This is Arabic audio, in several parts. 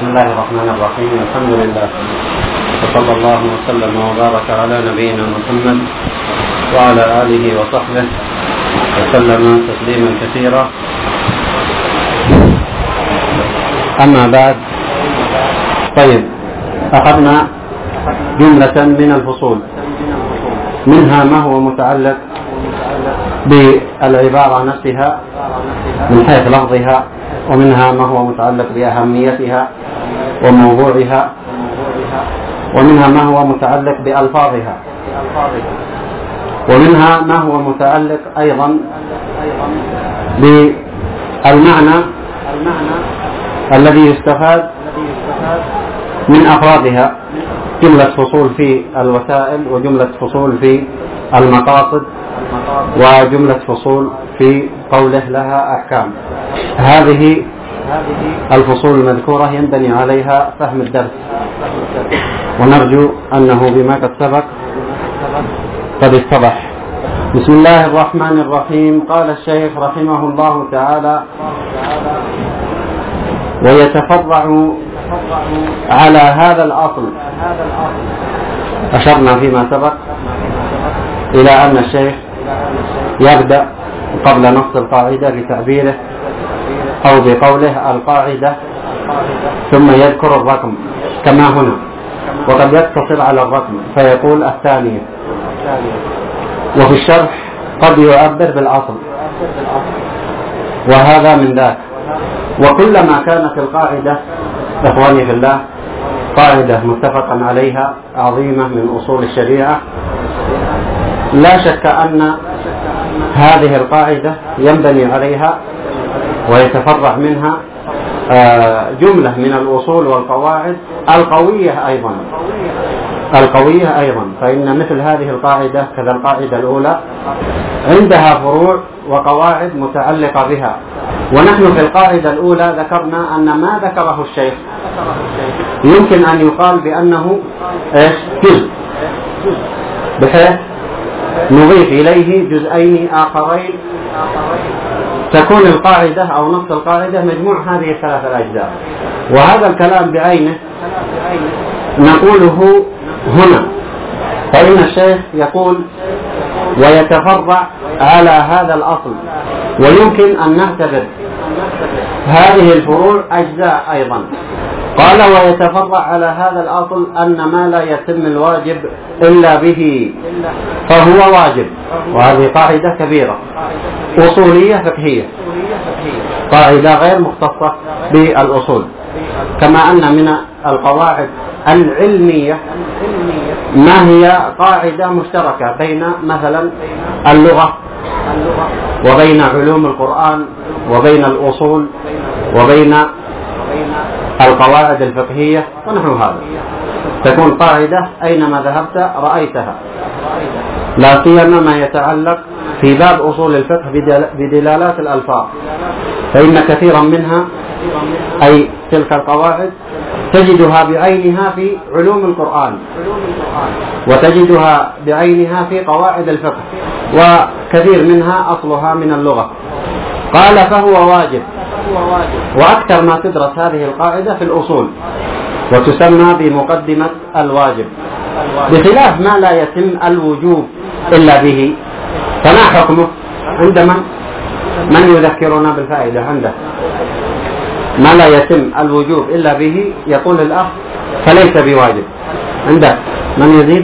بسم الله الرحمن الرحيم. الحمد لله وصلى الله وسلم وبارك على نبينا محمد وعلى آله وصحبه وسلم تسليما كثيرا. أما بعد، طيب، أخذنا جملة من الفصول، منها ما هو متعلق بالعبارة نفسها من حيث لفظها، ومنها ما هو متعلق بأهميتها وموضوعها، ومنها ما هو متعلق بألفاظها، ومنها ما هو متعلق أيضا بالمعنى الذي يستفاد من أفرادها، جملة فصول في الوسائل، وجملة فصول في المقاصد، وجملة فصول في قوله لها أحكام. هذه الفصول المذكورة ينبني عليها فهم الدرس، ونرجو أنه بما قد سبق قد اتضح. بسم الله الرحمن الرحيم. قال الشيخ رحمه الله تعالى: ويتفرع على هذا الأصل. أشرنا فيما سبق إلى أن الشيخ يبدأ قبل نص القاعدة بتعبيره أو بقوله القاعدة، ثم يذكر الرقم كما هنا، وقد يقتصر على الرقم فيقول الثانية، وفي الشرح قد يعبر بالأصل، وهذا من ذاك. وكلما كانت القاعدة إخواني في الله قاعدة متفقا عليها عظيمة من أصول الشريعة، لا شك أن هذه القاعدة ينبني عليها ويتفرع منها جملة من الأصول والقواعد القوية أيضا، فإن مثل هذه القاعدة كذا القاعدة الأولى عندها فروع وقواعد متعلقة بها. ونحن في القاعدة الأولى ذكرنا أن ما ذكره الشيخ يمكن أن يقال بأنه جزء، بحيث نضيف إليه جزئين آخرين تكون القاعدة أو نص القاعدة مجموع هذه الثلاث الأجزاء. وهذا الكلام بعينه نقوله هنا، فإن الشيخ يقول ويتفرع على هذا الأصل، ويمكن أن نعتبر هذه الفروع أجزاء أيضا. قال ويتفرع على هذا الأصل أن ما لا يتم الواجب إلا به فهو واجب. وهذه قاعدة كبيرة أصولية فقهية، قاعدة غير مختصة بالأصول. كما أن من القواعد العلمية ما هي قاعدة مشتركة بين مثلا اللغة وبين علوم القرآن وبين الأصول وبين القواعد الفقهية ونحو هذا، تكون قاعدة أينما ذهبت رأيتها، لا سيما ما يتعلق في باب أصول الفقه بدلالات الألفاظ، فإن كثيرا منها أي تلك القواعد تجدها بعينها في علوم القرآن، وتجدها بعينها في قواعد الفقه، وكثير منها أصلها من اللغة. قال فهو واجب، وأكثر ما تدرس هذه القاعدة في الأصول، وتسمى بمقدمة الواجب، بخلاف ما لا يتم الوجوب إلا به. فما حكمه عند من يذكرنا بالفائدة عنده؟ ما لا يتم الوجوب إلا به يقول الأخ فليس بواجب. عنده من يزيد؟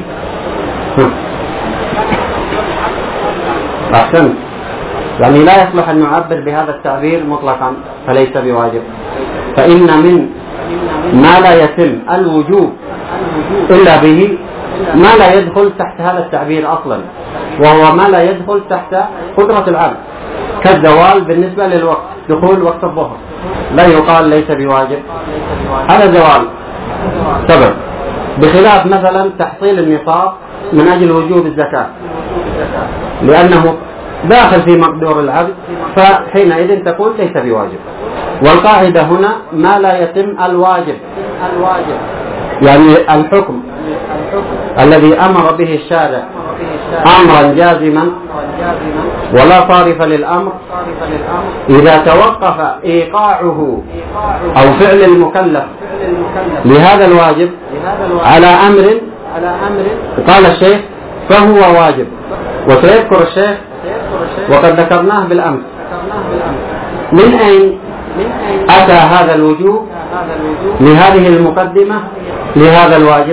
أحسنت، يعني لا يصلح أن نعبر بهذا التعبير مطلقا فليس بواجب، فإن من ما لا يتم الوجوب إلا به ما لا يدخل تحت هذا التعبير أصلا، وهو ما لا يدخل تحت قدرة العبد، كالزوال بالنسبة للوقت، دخول وقت الظهر لا يقال ليس بواجب، هذا زوال سبب، بخلاف مثلا تحصيل النصاب من أجل وجوب الزكاة لأنه داخل في مقدور العبد، فحينئذ تقول ليس بواجب. والقاعدة هنا ما لا يتم الواجب يعني الحكم الذي أمر به الشارع أمرا جازما ولا صارف للأمر إذا توقف إيقاعه أو فعل المكلف لهذا الواجب على أمر قال الشيخ فهو واجب. وسيذكر الشيخ وقد ذكرناه بالأمس من أين أتى هذا الوجوب لهذه المقدمة لهذا الواجب.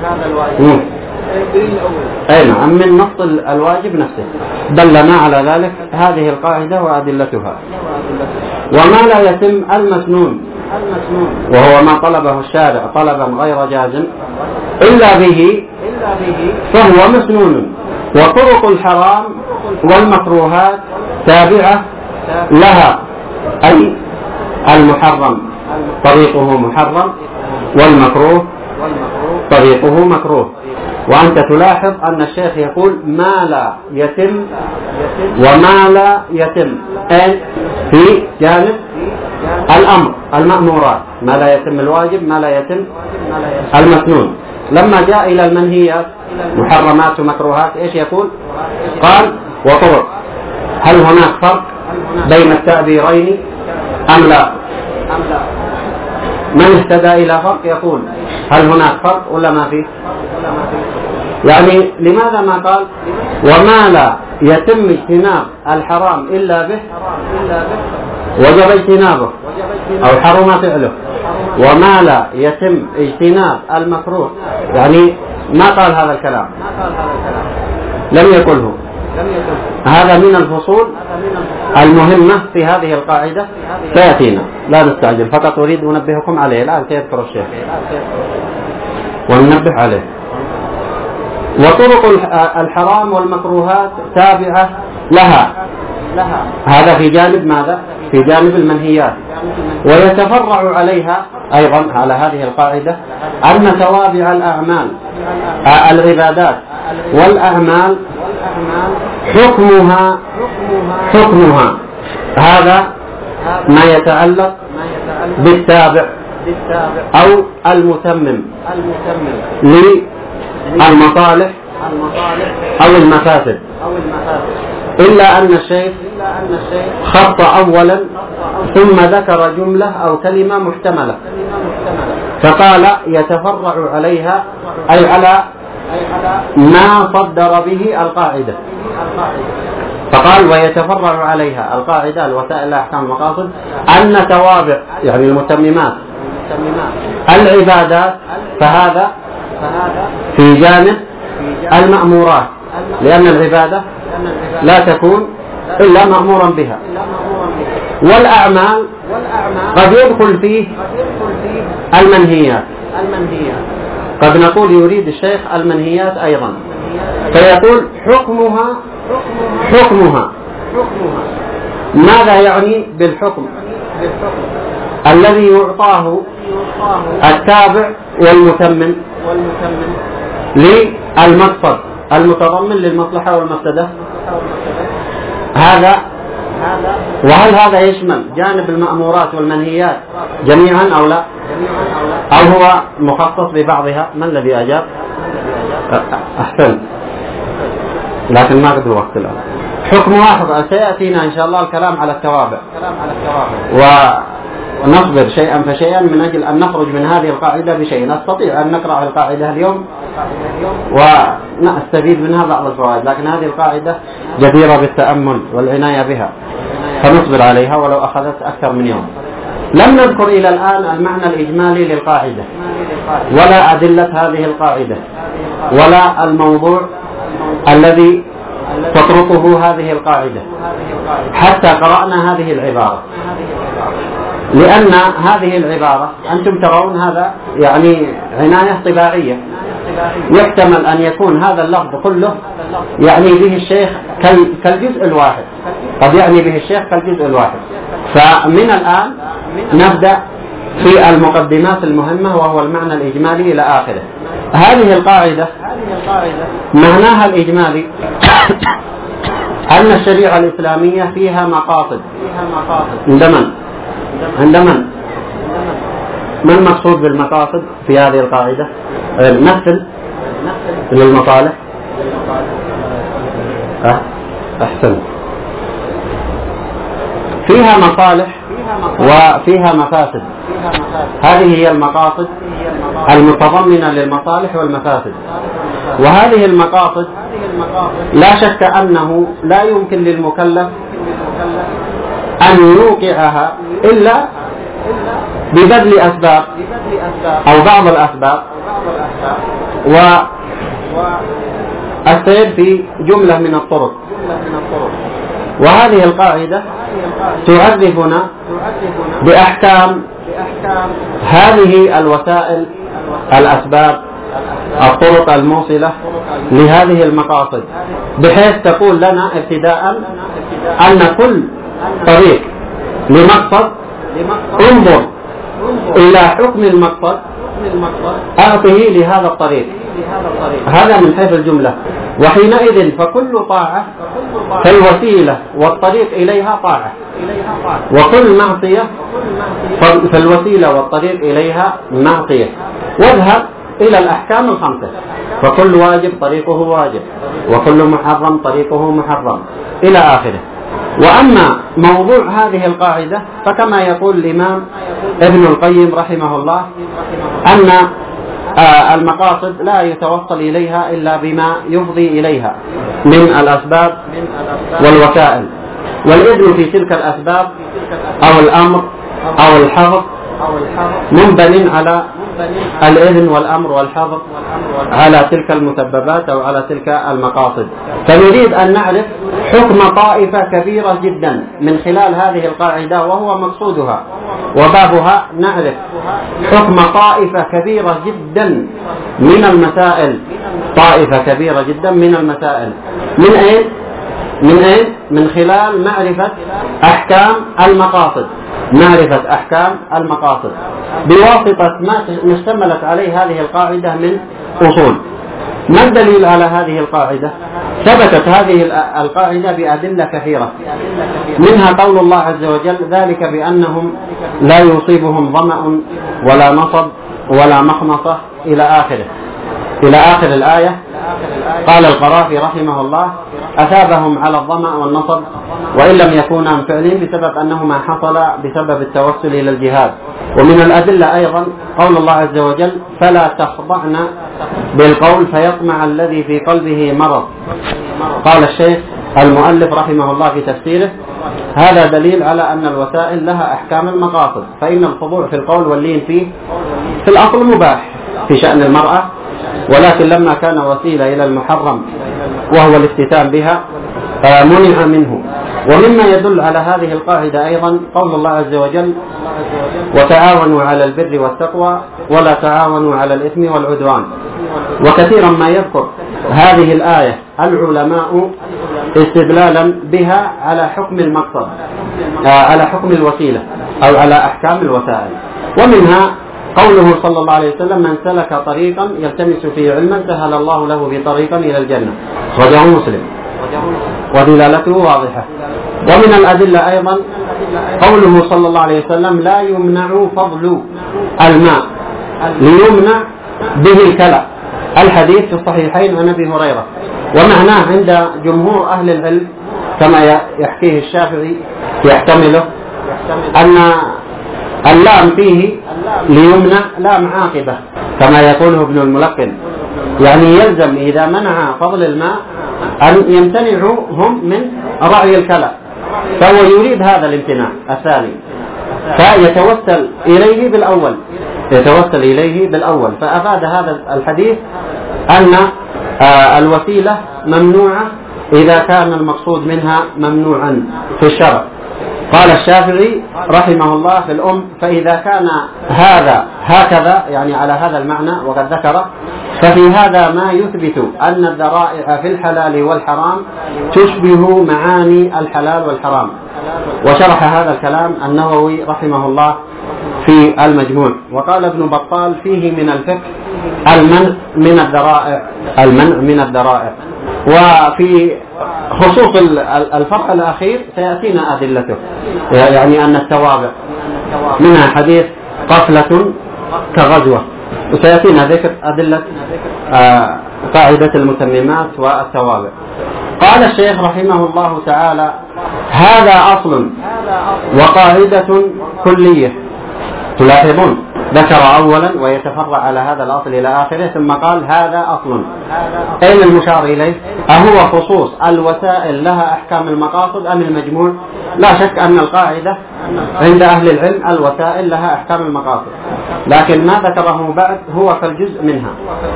أي نعم، من نص الواجب نفسه دلنا على ذلك هذه القاعدة وأدلتها. وما لا يتم المسنون وهو ما طلبه الشارع طلبا غير جازم إلا به فهو مسنون. وطرق الحرام والمكروهات تابعة لها، أي المحرم طريقه محرم والمكروه طريقه مكروه. وأنت تلاحظ أن الشيخ يقول ما لا يتم وما لا يتم، أي في جانب الأمر المأمورات ما لا يتم الواجب ما لا يتم المسنون. لما جاء إلى المنهيات محرمات ومكروهات إيش يقول؟ قال وطرق. هل هناك فرق بين التعبيرين أم لا؟ من اهتدى إلى فرق يقول هل هناك فرق ولا ما فيه؟ يعني لماذا ما قال وما لا يتم اجتناب الحرام إلا به وجب اجتنابه أو حرم فعله، وما لا يتم اجتناب المكروه؟ يعني ما قال هذا الكلام، لم يقله. هذا من الفصول المهمة في هذه القاعدة سيأتينا، لا نستعجل، فقط أريد أنبهكم عليه. الآن سيذكر الشيخ وننبه عليه. وطرق الحرام والمكروهات تابعة لها، هذا في جانب ماذا؟ في جانب المنهيات. ويتفرع عليها أيضا على هذه القاعدة أن توابع الأعمال العبادات والأعمال حكمها هذا ما يتعلق بالتابع أو المتمم للمصالح أو المفاسد. إلا أن الشيخ خط أولا ثم ذكر جملة أو كلمة محتملة فقال يتفرع عليها أي على ما صدر به القاعدة، فقال ويتفرع عليها القاعدة الوسائل أحكام المقاصد أن توابع يعني المتممات العبادات فهذا في جانب المأمورات، لأن العبادة لا تكون إلا مأمورا بها. والأعمال قد يدخل فيه المنهيات، قد نقول يريد الشيخ المنهيات أيضا، فيقول حكمها. ماذا يعني بالحكم؟ الذي يعطاه التابع والمتمم للمقصد المتضمن للمصلحة والمفسدة هذا. وهل هذا يشمل جانب المأمورات والمنهيات جميعا أو لا، أو هو مخصص ببعضها؟ من الذي أجاب؟ أحسن، لكن ما قد الوقت الآن. حكم واحد سيأتينا إن شاء الله الكلام على التوابع، ونصبر شيئا فشيئا من أجل أن نخرج من هذه القاعدة بشيء. نستطيع أن نقرأ القاعدة اليوم ونستفيد منها بعض الفوائد، لكن هذه القاعدة جديرة بالتأمل والعناية بها، فنصبر عليها ولو أخذت أكثر من يوم. لم نذكر إلى الآن المعنى الإجمالي للقاعدة ولا أدلة هذه القاعدة ولا الموضوع الذي تطرقه هذه القاعدة حتى قرأنا هذه العبارة، لأن هذه العبارة أنتم ترون هذا يعني عناية طباعية، يحتمل أن يكون هذا اللفظ كله يعني به الشيخ كالجزء الواحد، قد يعني به الشيخ كالجزء الواحد. فمن الآن نبدأ في المقدمات المهمة وهو المعنى الإجمالي إلى آخره. هذه القاعدة معناها الإجمالي أن الشريعة الإسلامية فيها مقاصد. عند من؟ ما المقصود بالمقاصد في هذه القاعدة؟ مثل للمصالح. أحسن. فيها مصالح وفيها مفاسد. هذه هي المقاصد المتضمنة للمصالح والمفاسد. وهذه المقاصد لا شك أنه لا يمكن للمكلف أن يوقعها إلا ببذل أسباب أو بعض الأسباب، والسير في جملة من الطرق. وهذه القاعدة تعرفنا بأحكام هذه الوسائل، الأسباب، الطرق الموصلة لهذه المقاصد، بحيث تقول لنا ابتداء أن كل طريق لمقصد انظر إلى حكم المقصد أعطه لهذا الطريق. هذا من حيث الجملة. وحينئذ فكل طاعة فالوسيلة والطريق إليها طاعة، وكل معصية فالوسيلة والطريق إليها معصية. واذهب إلى الأحكام الخمسة، فكل واجب طريقه واجب، وكل محرم طريقه محرم، إلى آخره. وأما موضوع هذه القاعدة فكما يقول الإمام ابن القيم رحمه الله أن المقاصد لا يتوصل إليها إلا بما يفضي إليها من الأسباب والوسائل، والإذن في تلك الأسباب أو الأمر أو الحظر منبن على الإذن والأمر والحظر على تلك المسببات أو على تلك المقاصد. فنريد أن نعرف حكم طائفة كبيرة جدا من خلال هذه القاعدة، وهو مقصودها وبابها. نعرف حكم طائفة كبيرة جدا من المسائل، طائفة كبيرة جدا من المسائل. من أين؟ من خلال معرفة أحكام المقاصد، معرفة أحكام المقاصد بواسطة ما اشتملت عليه هذه القاعدة من أصول. ما الدليل على هذه القاعدة؟ ثبتت هذه القاعدة بأدلة كثيرة، منها قول الله عز وجل: ذلك بأنهم لا يصيبهم ظمأ ولا نصب ولا مخمصة، إلى آخر الآية. قال القرافي رحمه الله: أثابهم على الظمأ والنصب وإن لم يكونا عن فعلهم بسبب أنهما حصل بسبب التوسل إلى الجهاد. ومن الأدلة أيضا قول الله عز وجل: فلا تخضعن بالقول فيطمع الذي في قلبه مرض. قال الشيخ المؤلف رحمه الله في تفسيره: هذا دليل على أن الوسائل لها أحكام المقاصد، فإن الخضوع في القول واللين فيه في الأصل مباح في شأن المرأة، ولكن لما كان وسيلة إلى المحرم وهو الافتتان بها منع منه. ومما يدل على هذه القاعدة أيضا قول الله عز وجل: وتعاونوا على البر والتقوى ولا تعاونوا على الإثم والعدوان. وكثيرا ما يذكر هذه الآية العلماء استدلالا بها على حكم المقصد، على حكم الوسيلة أو على أحكام الوسائل. ومنها قوله صلى الله عليه وسلم: من سلك طريقا يلتمس فيه علما سهل الله له بطريقا إلى الجنة، رواه مسلم، ودلالته واضحة. ومن الأدلة أيضا قوله صلى الله عليه وسلم: لا يمنع فضل الماء ليمنع به الكلى، الحديث في الصحيحين عن أبي هريرة. ومعناه عند جمهور أهل العلم كما يحكيه الشافعي يحتمله أن اللام فيه ليمنع لام عاقبة كما يقوله ابن الملقن، يعني يلزم إذا منع فضل الماء أن يمتنعوا هم من رعي الكلى، فهو يريد هذا الامتناع الثاني، فيتوسل إليه بالأول. فأفاد هذا الحديث أن الوسيلة ممنوعة إذا كان المقصود منها ممنوعا في الشرع. قال الشافعي رحمه الله في الأم: فإذا كان هذا هكذا، يعني على هذا المعنى وقد ذكره، ففي هذا ما يثبت أن الذرائع في الحلال والحرام تشبه معاني الحلال والحرام. وشرح هذا الكلام النووي رحمه الله في المجموع. وقال ابن بطال: فيه من الفقه المنع من الذرائع. وفي خصوص الفرق الأخير سيأتينا أدلته، يعني أن التوابع منها حديث: قفلة كغزوة. وسيأتينا ذكر أدلة قاعدة المتممات والتوابع. قال الشيخ رحمه الله تعالى: هذا أصل وقاعدة كلية. تلاحظون ذكر أولا ويتفرع على هذا الأصل إلى آخره، ثم قال هذا أصل. أين المشار إليه؟ أهو خصوص الوسائل لها أحكام المقاصد أم المجموع؟ لا شك أن القاعدة عند أهل العلم الوسائل لها أحكام المقاصد، لكن ما ذكره بعد هو كالجزء منها،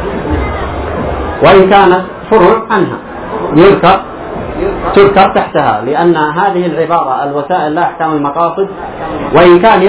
وإن كانت فروع عنها تذكر تحتها، لأن هذه العبارة الوسائل لا أحكام المقاصد وإن كان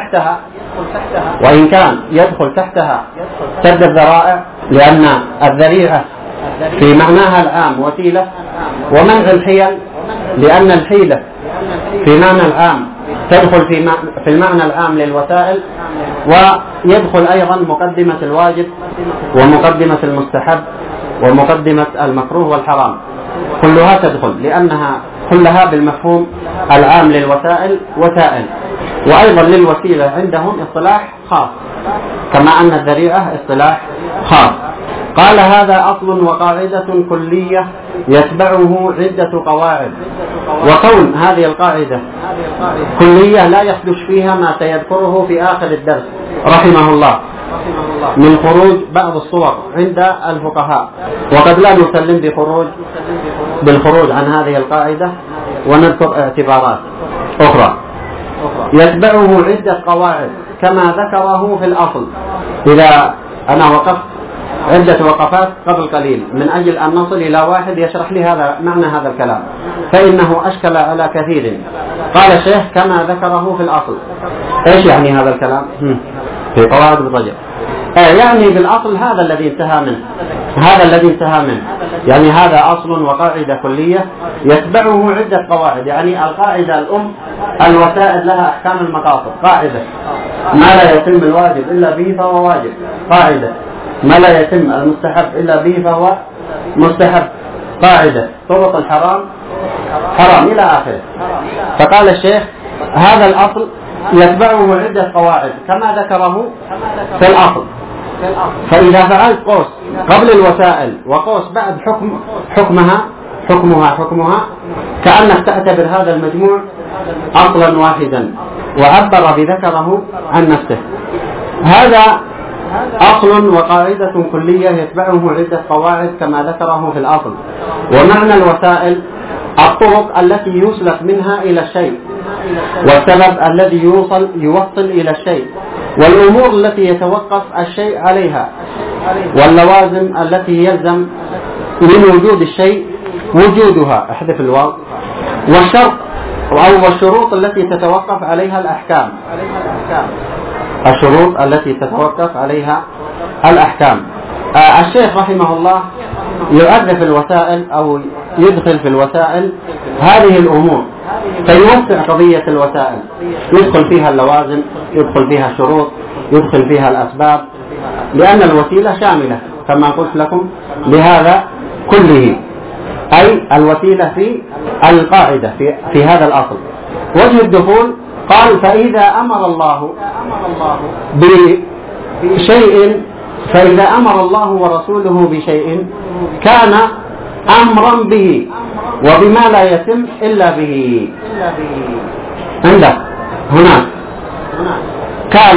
يدخل تحتها سد الذرائع، لأن الذريعة في معناها العام وسيلة، ومنع الحيل لأن الحيلة في معنى العام تدخل في المعنى العام للوسائل، ويدخل أيضا مقدمة الواجب ومقدمة المستحب ومقدمة المكروه والحرام، كلها تدخل لأنها كلها بالمفهوم العام للوسائل وسائل. وأيضا للوسيلة عندهم اصطلاح خاص، كما أن الذريعة اصطلاح خاص. قال هذا أصل وقاعدة كلية يتبعه عدة قواعد. وكون هذه القاعدة كلية لا يخدش فيها ما سيذكره في آخر الدرس رحمه الله من خروج بعض الصور عند الفقهاء، وقد لا نسلم بالخروج عن هذه القاعدة، ونذكر اعتبارات أخرى. يتبعه عدة قواعد كما ذكره في الأصل. إذا أنا وقفت عدة وقفات قبل قليل من أجل أن نصل إلى واحد يشرح لي هذا معنى هذا الكلام، فإنه أشكل على كثير. قال الشيخ كما ذكره في الأصل. إيش يعني هذا الكلام؟ في قواعد الرجل يعني بالأصل هذا الذي انتهى منه، يعني هذا أصل وقاعدة كلية يتبعه عدة قواعد. يعني القاعدة الأم الوسائل لها أحكام المقاصد، قاعدة ما لا يتم الواجب إلا به فهو واجب، قاعدة ما لا يتم المستحب إلا به فهو مستحب، قاعدة طرق الحرام حرام إلى آخره. فقال الشيخ هذا الأصل يتبعه عدة قواعد كما ذكره في الأصل. فإذا فعلت قوس قبل الوسائل وقوس بعد حكمها كأنك تعتبر هذا المجموع أصلا واحدا، وعبر بذكره عن نفسه. هذا أصل وقاعدة كلية يتبعه عدة قواعد كما ذكره في الأصل. ومعنى الوسائل الطرق التي يسلك منها إلى الشيء، والسبب الذي يوصل إلى الشيء، والأمور التي يتوقف الشيء عليها، واللوازم التي يلزم من وجود الشيء وجودها، احذف الواو، والشروط التي تتوقف عليها الأحكام، الشروط التي تتوقف عليها الأحكام. الشيخ رحمه الله يعرف الوسائل أو يدخل في الوسائل هذه الأمور فيوسع قضية الوسائل، يدخل فيها اللوازم، يدخل فيها الشروط، يدخل فيها الأسباب، لأن الوسيلة شاملة كما قلت لكم لهذا كله، أي الوسيلة في القاعدة في هذا الأصل. وجه الدخول قال فإذا أمر الله بشيء، فإذا أمر الله ورسوله بشيء كان أمرا به وبما لا يتم إلا به. عندك هناك كان،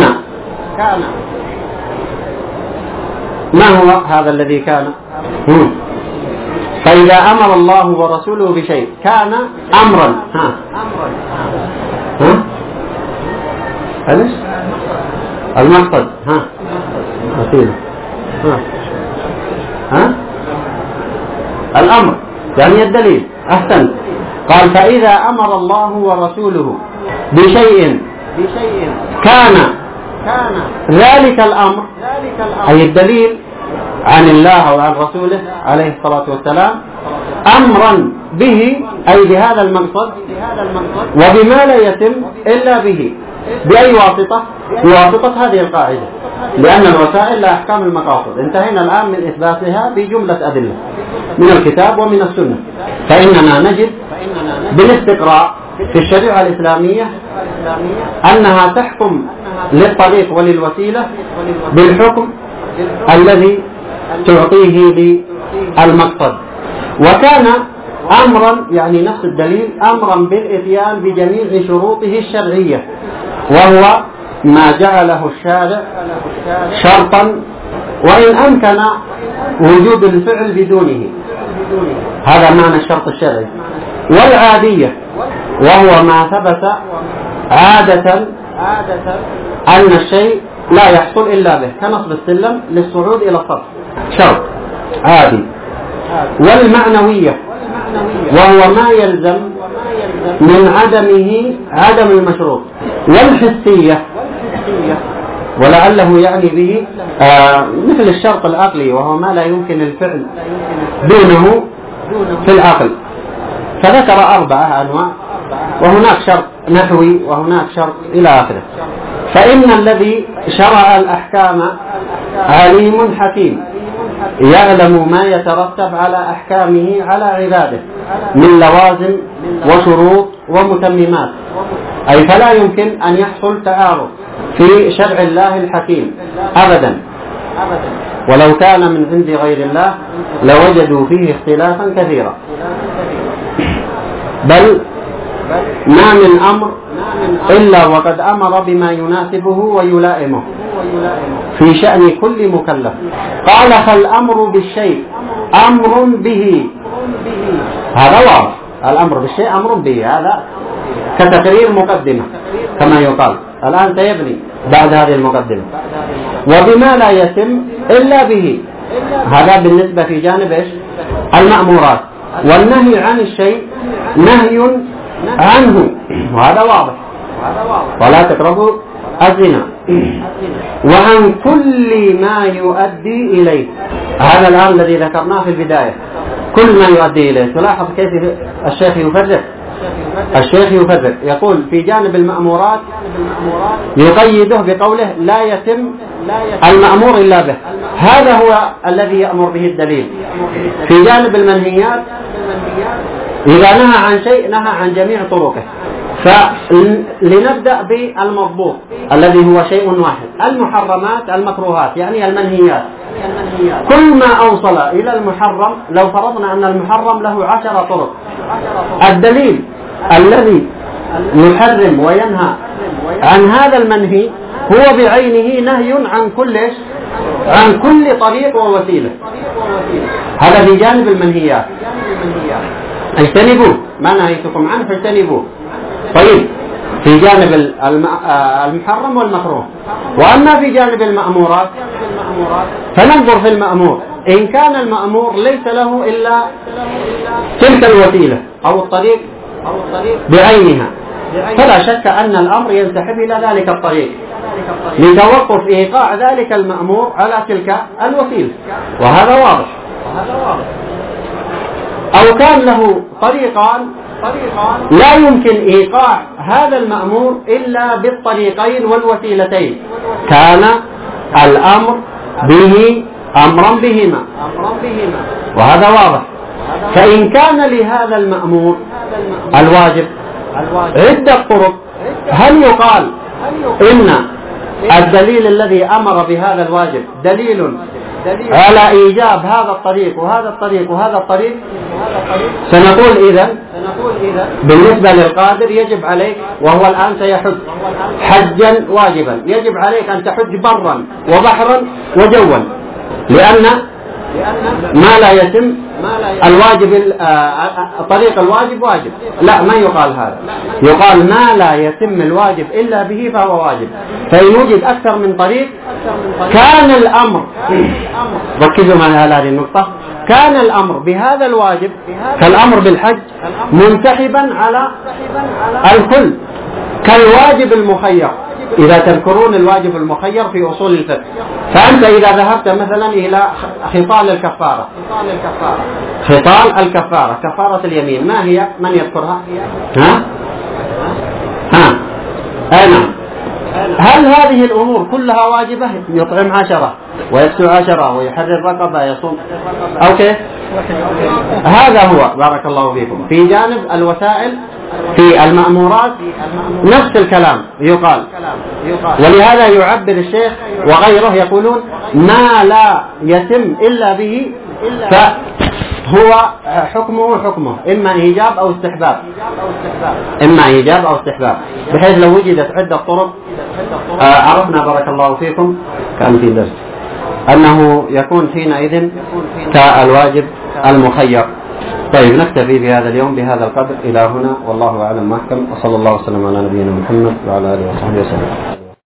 ما هو هذا الذي كان؟ فإذا أمر الله ورسوله بشيء كان أمرا. هل المقصد وسيلة الأمر يعني الدليل. أحسن. قال فإذا أمر الله ورسوله بشيء كان ذلك الأمر، أي الدليل عن الله وعن رسوله عليه الصلاة والسلام، أمرا به أي بهذا المقصد، وبما لا يتم إلا به. بأي واسطة؟ بواسطة هذه القاعدة، لأن الوسائل لا أحكام المقاصد. انتهينا الآن من إثباتها بجملة أدلة من الكتاب ومن السنة. فإننا نجد بالاستقراء في الشريعة الإسلامية أنها تحكم للطريق وللوسيلة بالحكم الذي تعطيه للمقصد. وكان أمرا، يعني نفس الدليل، أمرا بالإتيان بجميع شروطه الشرعية، وهو ما جعله الشارع شرطا وإن أمكن وجود الفعل بدونه. هذا معنى الشرط الشرعي. والعادية وهو ما ثبت عادة أن الشيء لا يحصل إلا به، كنصب السلم للصعود إلى السطح، شرط عادي. والمعنوية وهو ما يلزم من عدمه عدم المشروط. والحسية ولعله يعني به مثل الشرط العقلي، وهو ما لا يمكن الفعل دونه في العقل. فذكر 4 أنواع، وهناك شرط نحوي وهناك شرط إلى آخره. فإن الذي شرع الأحكام عليم حكيم يعلم ما يترتب على أحكامه على عباده من لوازم وشروط ومتممات، أي فلا يمكن أن يحصل تعارض في شرع الله الحكيم أبدا، ولو كان من عند غير الله لوجدوا فيه اختلافا كثيرا. بل ما من أمر إلا وقد أمر بما يناسبه ويلائمه في شأن كل مكلف. قال: فالأمر بالشيء أمر به. هذا واضح، الأمر بالشيء أمر به، هذا كتقرير مقدمة كما يقال. الآن سيبني بعد هذه المقدمة. وبما لا يتم إلا به، هذا بالنسبة في جانب إيش؟ المأمورات. والنهي عن الشيء نهي عنه، وهذا واضح، ولا تقربوا الزنا. وعن كل ما يؤدي إليه، هذا الآن الذي ذكرناه في البداية، كل ما يؤدي إليه. تلاحظ كيف الشيخ يفرق، يقول في جانب المأمورات يقيده بقوله لا يتم المأمور إلا به، هذا هو الذي يأمر به الدليل. في جانب المنهيات إذا نهى عن شيء نهى عن جميع طرقه. فلنبدأ بالمضبوط الذي هو شيء واحد، المحرمات المكروهات، يعني المنهيات. كل ما أوصل إلى المحرم، لو فرضنا أن المحرم له 10 طرق، الدليل الذي يحرم وينهى عن هذا المنهي هو بعينه نهي عن كل طريق ووسيلة. هذا في جانب المنهيات، اجتنبوه، ما نهيتكم عنه فاجتنبوه. طيب، في جانب المحرم والمكروه. وأما في جانب المأمورات فننظر في المأمور، إن كان المأمور ليس له إلا تلك الوسيلة أو الطريق بعينها، فلا شك أن الأمر ينسحب إلى ذلك الطريق لتوقف إيقاع ذلك المأمور على تلك الوسيلة، وهذا واضح. أو كان له طريقان لا يمكن إيقاع هذا المأمور إلا بالطريقين والوسيلتين، كان الأمر به أمرا بهما، وهذا واضح. فإن كان لهذا المأمور الواجب عدة طرق، هل يقال إن الدليل الذي أمر بهذا الواجب دليل على إيجاب هذا الطريق وهذا الطريق وهذا الطريق؟ سنقول إذن بالنسبة للقادر يجب عليك، وهو الآن سيحج حجا واجبا، يجب عليك أن تحج برا وبحرا وجوا، لأن ما لا يتم الواجب طريق الواجب واجب. لا، ما يقال هذا، يقال ما لا يتم الواجب إلا به فهو واجب. فإن وجد أكثر من طريق كان الأمر، ركزوا معي على هذه النقطة، كان الأمر بهذا الواجب كالأمر بالحج منسحبا على الكل، كالواجب المخير. إذا تذكرون الواجب المخير في أصول الفقه، فأنت إذا ذهبت مثلا إلى خصال الكفارة، كفارة اليمين، ما هي؟ من يذكرها؟ نعم. هل هذه الأمور كلها واجبة؟ يطعم 10 ويكسو 10 ويحرر رقبة يصوم، أوكي؟ هذا هو، بارك الله فيكم. في جانب الوسائل في المأمورات نفس الكلام يقال. ولهذا يعبر الشيخ وغيره يقولون ما لا يتم إلا به فهو حكمه إما إيجاب أو استحباب، بحيث لو وجدت عدة طرق عرفنا بارك الله فيكم كان في درس أنه يكون حينئذ كالواجب المخير. طيب نكتفي في هذا اليوم بهذا القدر إلى هنا، والله أعلم محكم، وصلى الله وسلم على نبينا محمد وعلى آله وصحبه وسلم.